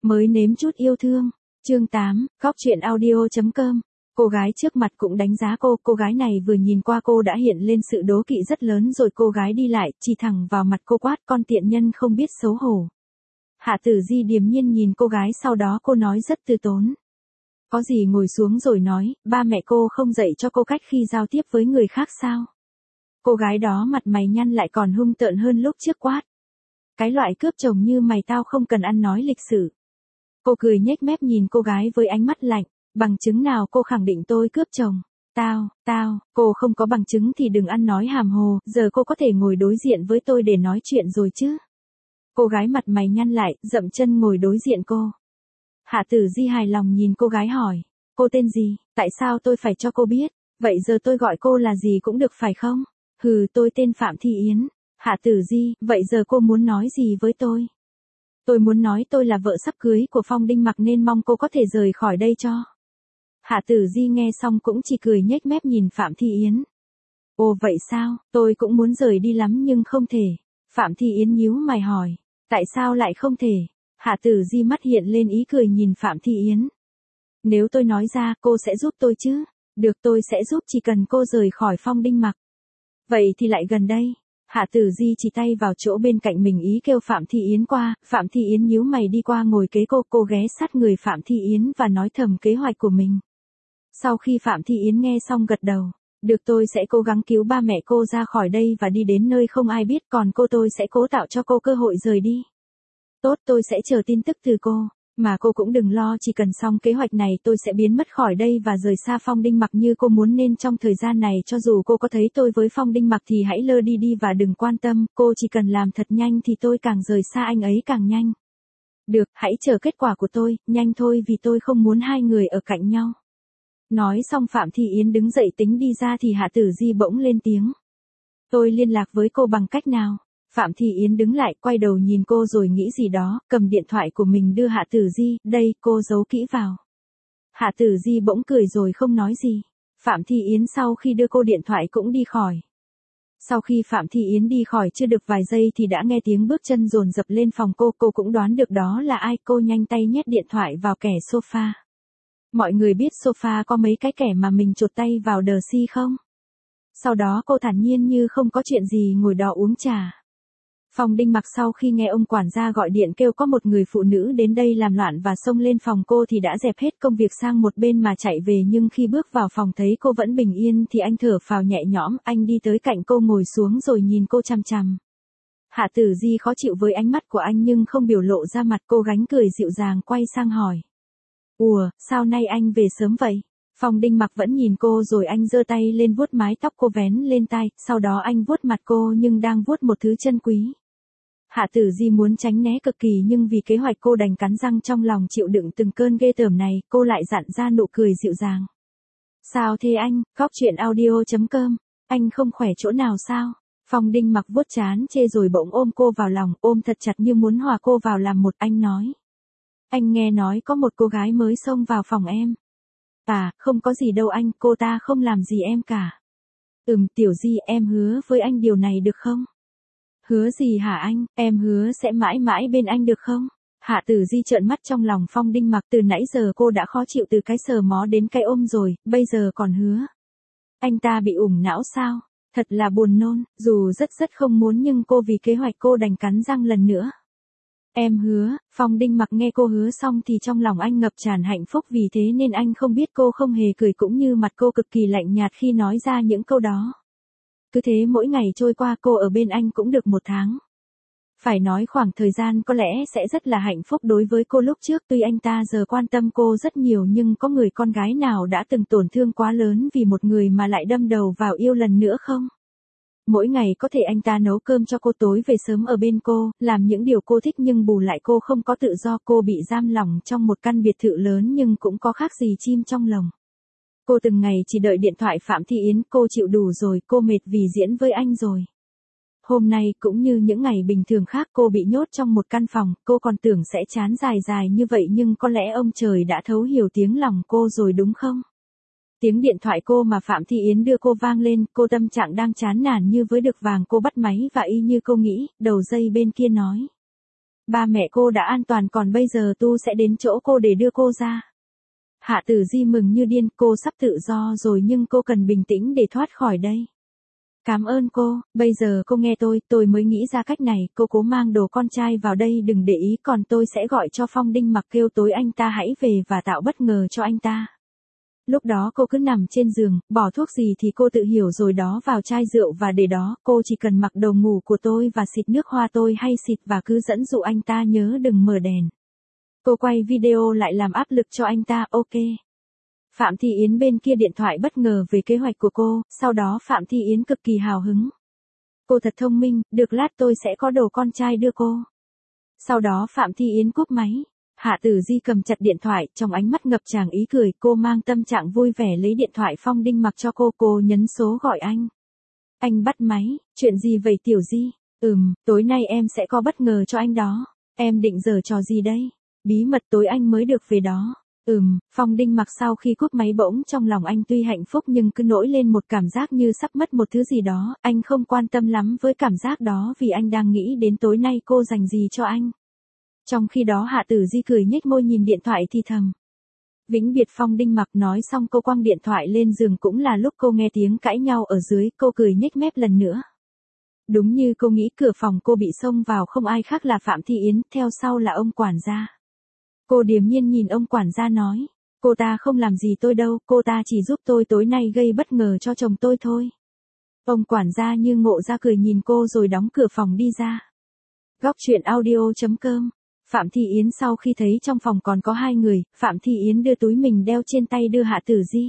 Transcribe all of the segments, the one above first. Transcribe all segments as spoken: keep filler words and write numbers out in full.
Mới nếm chút yêu thương. Chương tám, Cóc truyện audio chấm com. Cô gái trước mặt cũng đánh giá cô, cô gái này vừa nhìn qua cô đã hiện lên sự đố kỵ rất lớn rồi cô gái đi lại, chỉ thẳng vào mặt cô quát con tiện nhân không biết xấu hổ. Hạ Tử Di điềm nhiên nhìn cô gái sau đó cô nói rất từ tốn. Có gì ngồi xuống rồi nói, ba mẹ cô không dạy cho cô cách khi giao tiếp với người khác sao? Cô gái đó mặt mày nhăn lại còn hung tợn hơn lúc trước quát. Cái loại cướp chồng như mày tao không cần ăn nói lịch sự. Cô cười nhếch mép nhìn cô gái với ánh mắt lạnh, bằng chứng nào cô khẳng định tôi cướp chồng? Tao, tao, cô không có bằng chứng thì đừng ăn nói hàm hồ, giờ cô có thể ngồi đối diện với tôi để nói chuyện rồi chứ? Cô gái mặt mày nhăn lại, dậm chân ngồi đối diện cô. Hạ Tử Di hài lòng nhìn cô gái hỏi, cô tên gì, tại sao tôi phải cho cô biết, vậy giờ tôi gọi cô là gì cũng được phải không? Hừ, tôi tên Phạm Thị Yến. Hạ Tử Di, vậy giờ cô muốn nói gì với tôi? Tôi muốn nói tôi là vợ sắp cưới của Phong Đinh Mặc nên mong cô có thể rời khỏi đây cho. Hạ Tử Di nghe xong cũng chỉ cười nhếch mép nhìn Phạm Thị Yến. Ồ vậy sao, tôi cũng muốn rời đi lắm nhưng không thể. Phạm Thị Yến nhíu mày hỏi, tại sao lại không thể? Hạ Tử Di mắt hiện lên ý cười nhìn Phạm Thị Yến. Nếu tôi nói ra cô sẽ giúp tôi chứ? Được, tôi sẽ giúp chỉ cần cô rời khỏi Phong Đinh Mặc. Vậy thì lại gần đây. Hạ Tử Di chỉ tay vào chỗ bên cạnh mình ý kêu Phạm Thị Yến qua, Phạm Thị Yến nhíu mày đi qua ngồi kế cô, cô ghé sát người Phạm Thị Yến và nói thầm kế hoạch của mình. Sau khi Phạm Thị Yến nghe xong gật đầu, được tôi sẽ cố gắng cứu ba mẹ cô ra khỏi đây và đi đến nơi không ai biết còn cô tôi sẽ cố tạo cho cô cơ hội rời đi. Tốt, tôi sẽ chờ tin tức từ cô. Mà cô cũng đừng lo, chỉ cần xong kế hoạch này tôi sẽ biến mất khỏi đây và rời xa Phong Đinh Mặc như cô muốn nên trong thời gian này cho dù cô có thấy tôi với Phong Đinh Mặc thì hãy lơ đi đi và đừng quan tâm, cô chỉ cần làm thật nhanh thì tôi càng rời xa anh ấy càng nhanh. Được, hãy chờ kết quả của tôi, nhanh thôi vì tôi không muốn hai người ở cạnh nhau. Nói xong Phạm Thị Yến đứng dậy tính đi ra thì Hạ Tử Di bỗng lên tiếng. Tôi liên lạc với cô bằng cách nào? Phạm Thị Yến đứng lại, quay đầu nhìn cô rồi nghĩ gì đó, cầm điện thoại của mình đưa Hạ Tử Di, đây, cô giấu kỹ vào. Hạ Tử Di bỗng cười rồi không nói gì. Phạm Thị Yến sau khi đưa cô điện thoại cũng đi khỏi. Sau khi Phạm Thị Yến đi khỏi chưa được vài giây thì đã nghe tiếng bước chân dồn dập lên phòng cô, cô cũng đoán được đó là ai, cô nhanh tay nhét điện thoại vào kẻ sofa. Mọi người biết sofa có mấy cái kẻ mà mình chột tay vào đờ si không? Sau đó cô thản nhiên như không có chuyện gì ngồi đó uống trà. Phong Đinh Mặc sau khi nghe ông quản gia gọi điện kêu có một người phụ nữ đến đây làm loạn và xông lên phòng cô thì đã dẹp hết công việc sang một bên mà chạy về nhưng khi bước vào phòng thấy cô vẫn bình yên thì anh thở phào nhẹ nhõm, anh đi tới cạnh cô ngồi xuống rồi nhìn cô chằm chằm. Hạ Tử Di khó chịu với ánh mắt của anh nhưng không biểu lộ ra mặt, cô gánh cười dịu dàng quay sang hỏi. Ủa, sao nay anh về sớm vậy? Phong Đinh Mặc vẫn nhìn cô rồi anh giơ tay lên vuốt mái tóc cô vén lên tai, sau đó anh vuốt mặt cô nhưng đang vuốt một thứ chân quý. Hạ Tử Di muốn tránh né cực kỳ nhưng vì kế hoạch cô đành cắn răng trong lòng chịu đựng từng cơn ghê tởm này, cô lại dặn ra nụ cười dịu dàng. Sao thế anh, Cóc truyện audio chấm com, anh không khỏe chỗ nào sao? Phong Đinh Mặc vuốt trán chê rồi bỗng ôm cô vào lòng, ôm thật chặt như muốn hòa cô vào làm một, anh nói. Anh nghe nói có một cô gái mới xông vào phòng em. À, không có gì đâu anh, cô ta không làm gì em cả. Ừm, Tiểu Di, em hứa với anh điều này được không? Hứa gì hả anh, em hứa sẽ mãi mãi bên anh được không? Hạ Tử Di trợn mắt trong lòng Phong Đinh Mặc, từ nãy giờ cô đã khó chịu từ cái sờ mó đến cái ôm rồi, bây giờ còn hứa. Anh ta bị ủng não sao? Thật là buồn nôn, dù rất rất không muốn nhưng cô vì kế hoạch cô đành cắn răng lần nữa. Em hứa, Phong Đinh Mặc nghe cô hứa xong thì trong lòng anh ngập tràn hạnh phúc vì thế nên anh không biết cô không hề cười cũng như mặt cô cực kỳ lạnh nhạt khi nói ra những câu đó. Cứ thế mỗi ngày trôi qua cô ở bên anh cũng được một tháng. Phải nói khoảng thời gian có lẽ sẽ rất là hạnh phúc đối với cô lúc trước tuy anh ta giờ quan tâm cô rất nhiều nhưng có người con gái nào đã từng tổn thương quá lớn vì một người mà lại đâm đầu vào yêu lần nữa không? Mỗi ngày có thể anh ta nấu cơm cho cô tối về sớm ở bên cô, làm những điều cô thích nhưng bù lại cô không có tự do, cô bị giam lỏng trong một căn biệt thự lớn nhưng cũng có khác gì chim trong lồng. Cô từng ngày chỉ đợi điện thoại Phạm Thị Yến, cô chịu đủ rồi, cô mệt vì diễn với anh rồi. Hôm nay cũng như những ngày bình thường khác cô bị nhốt trong một căn phòng, cô còn tưởng sẽ chán dài dài như vậy nhưng có lẽ ông trời đã thấu hiểu tiếng lòng cô rồi đúng không? Tiếng điện thoại cô mà Phạm Thị Yến đưa cô vang lên, cô tâm trạng đang chán nản như với được vàng, cô bắt máy và y như cô nghĩ, đầu dây bên kia nói. Ba mẹ cô đã an toàn còn bây giờ Tu sẽ đến chỗ cô để đưa cô ra. Hạ Tử Di mừng như điên, cô sắp tự do rồi nhưng cô cần bình tĩnh để thoát khỏi đây. Cảm ơn cô, bây giờ cô nghe tôi, tôi mới nghĩ ra cách này, cô cố mang đồ con trai vào đây đừng để ý còn tôi sẽ gọi cho Phong Đinh Mặc kêu tối anh ta hãy về và tạo bất ngờ cho anh ta. Lúc đó cô cứ nằm trên giường, bỏ thuốc gì thì cô tự hiểu rồi đó vào chai rượu và để đó, cô chỉ cần mặc đồ ngủ của tôi và xịt nước hoa tôi hay xịt và cứ dẫn dụ anh ta nhớ đừng mở đèn. Cô quay video lại làm áp lực cho anh ta, ok. Phạm Thị Yến bên kia điện thoại bất ngờ về kế hoạch của cô, sau đó Phạm Thị Yến cực kỳ hào hứng. Cô thật thông minh, được lát tôi sẽ có đồ con trai đưa cô. Sau đó Phạm Thị Yến cúp máy. Hạ Tử Di cầm chặt điện thoại, trong ánh mắt ngập tràn ý cười, cô mang tâm trạng vui vẻ lấy điện thoại Phong Đinh Mặc cho cô, cô nhấn số gọi anh. Anh bắt máy, chuyện gì vậy Tiểu Di? Ừm, tối nay em sẽ có bất ngờ cho anh đó. Em định giở trò gì đây? Bí mật tối anh mới được về đó. Ừm, Phong Đinh Mặc sau khi cúp máy bỗng trong lòng anh tuy hạnh phúc nhưng cứ nổi lên một cảm giác như sắp mất một thứ gì đó, anh không quan tâm lắm với cảm giác đó vì anh đang nghĩ đến tối nay cô dành gì cho anh. Trong khi đó Hạ Tử Di cười nhếch môi nhìn điện thoại thì thầm. Vĩnh biệt Phong Đinh Mặc nói xong cô quăng điện thoại lên giường cũng là lúc cô nghe tiếng cãi nhau ở dưới, cô cười nhếch mép lần nữa. Đúng như cô nghĩ cửa phòng cô bị xông vào không ai khác là Phạm Thị Yến, theo sau là ông quản gia. Cô điềm nhiên nhìn ông quản gia nói, cô ta không làm gì tôi đâu, cô ta chỉ giúp tôi tối nay gây bất ngờ cho chồng tôi thôi. Ông quản gia như ngộ ra cười nhìn cô rồi đóng cửa phòng đi ra. Góc truyện audio chấm com. Phạm Thị Yến sau khi thấy trong phòng còn có hai người, Phạm Thị Yến đưa túi mình đeo trên tay đưa Hạ Tử Di.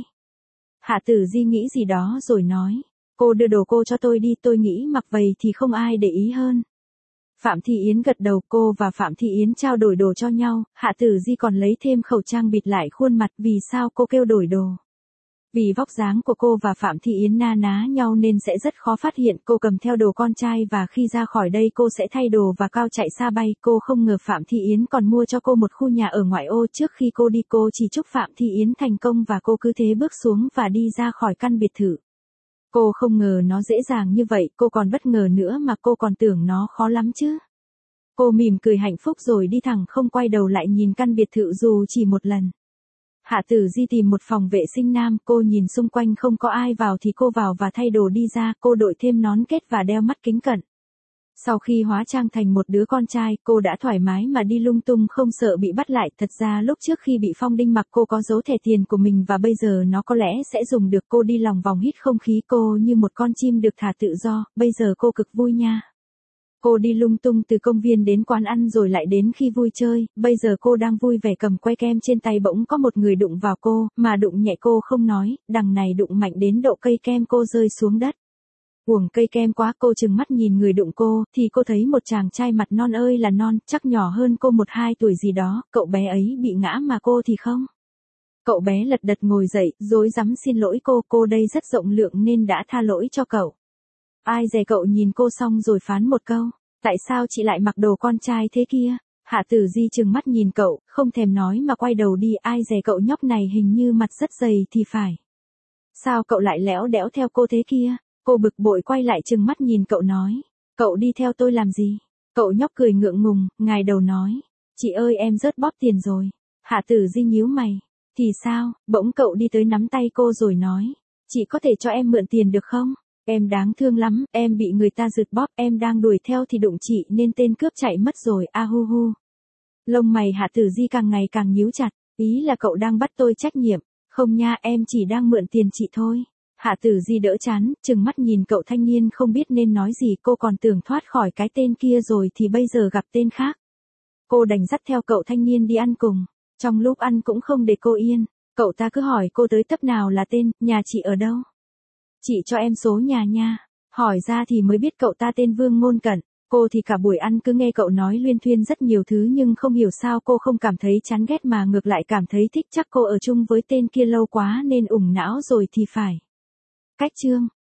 Hạ Tử Di nghĩ gì đó rồi nói, cô đưa đồ cô cho tôi đi, tôi nghĩ mặc vậy thì không ai để ý hơn. Phạm Thị Yến gật đầu, cô và Phạm Thị Yến trao đổi đồ cho nhau, Hạ Tử Di còn lấy thêm khẩu trang bịt lại khuôn mặt, vì sao cô kêu đổi đồ? Vì vóc dáng của cô và Phạm Thị Yến na ná nhau nên sẽ rất khó phát hiện, cô cầm theo đồ con trai và khi ra khỏi đây cô sẽ thay đồ và cao chạy xa bay, cô không ngờ Phạm Thị Yến còn mua cho cô một khu nhà ở ngoại ô trước khi cô đi cô chỉ chúc Phạm Thị Yến thành công và cô cứ thế bước xuống và đi ra khỏi căn biệt thự. Cô không ngờ nó dễ dàng như vậy, cô còn bất ngờ nữa mà cô còn tưởng nó khó lắm chứ. Cô mỉm cười hạnh phúc rồi đi thẳng không quay đầu lại nhìn căn biệt thự dù chỉ một lần. Hạ Tử Di tìm một phòng vệ sinh nam, cô nhìn xung quanh không có ai vào thì cô vào và thay đồ đi ra, cô đội thêm nón kết và đeo mắt kính cận. Sau khi hóa trang thành một đứa con trai, cô đã thoải mái mà đi lung tung không sợ bị bắt lại, thật ra lúc trước khi bị Phong Đinh Mặc cô có giấu thẻ tiền của mình và bây giờ nó có lẽ sẽ dùng được, cô đi lòng vòng hít không khí cô như một con chim được thả tự do, bây giờ cô cực vui nha. Cô đi lung tung từ công viên đến quán ăn rồi lại đến khi vui chơi, bây giờ cô đang vui vẻ cầm que kem trên tay bỗng có một người đụng vào cô, mà đụng nhẹ cô không nói, đằng này đụng mạnh đến độ cây kem cô rơi xuống đất. Uổng cây kem quá, cô trừng mắt nhìn người đụng cô, thì cô thấy một chàng trai mặt non ơi là non, chắc nhỏ hơn cô một hai tuổi gì đó, cậu bé ấy bị ngã mà cô thì không. Cậu bé lật đật ngồi dậy, rối rắm xin lỗi cô, cô đây rất rộng lượng nên đã tha lỗi cho cậu. Ai dè cậu nhìn cô xong rồi phán một câu, tại sao chị lại mặc đồ con trai thế kia? Hạ Tử Di trừng mắt nhìn cậu, không thèm nói mà quay đầu đi, ai dè cậu nhóc này hình như mặt rất dày thì phải. Sao cậu lại lẽo đẽo theo cô thế kia? Cô bực bội quay lại trừng mắt nhìn cậu nói, cậu đi theo tôi làm gì? Cậu nhóc cười ngượng ngùng, ngài đầu nói, chị ơi em rớt bóp tiền rồi. Hạ Tử Di nhíu mày, thì sao? Bỗng cậu đi tới nắm tay cô rồi nói, chị có thể cho em mượn tiền được không? Em đáng thương lắm, em bị người ta rượt bóp, em đang đuổi theo thì đụng chị nên tên cướp chạy mất rồi, a hu hu. Lông mày Hạ Tử Di càng ngày càng nhíu chặt, ý là cậu đang bắt tôi trách nhiệm, không nha em chỉ đang mượn tiền chị thôi. Hạ Tử Di đỡ chán, trừng mắt nhìn cậu thanh niên không biết nên nói gì, cô còn tưởng thoát khỏi cái tên kia rồi thì bây giờ gặp tên khác. Cô đành dắt theo cậu thanh niên đi ăn cùng, trong lúc ăn cũng không để cô yên, cậu ta cứ hỏi cô tới tấp nào là tên, nhà chị ở đâu? Chị cho em số nhà nha. Hỏi ra thì mới biết cậu ta tên Vương Ngôn Cẩn. Cô thì cả buổi ăn cứ nghe cậu nói luyên thuyên rất nhiều thứ nhưng không hiểu sao cô không cảm thấy chán ghét mà ngược lại cảm thấy thích, chắc cô ở chung với tên kia lâu quá nên ủng não rồi thì phải. Cách chương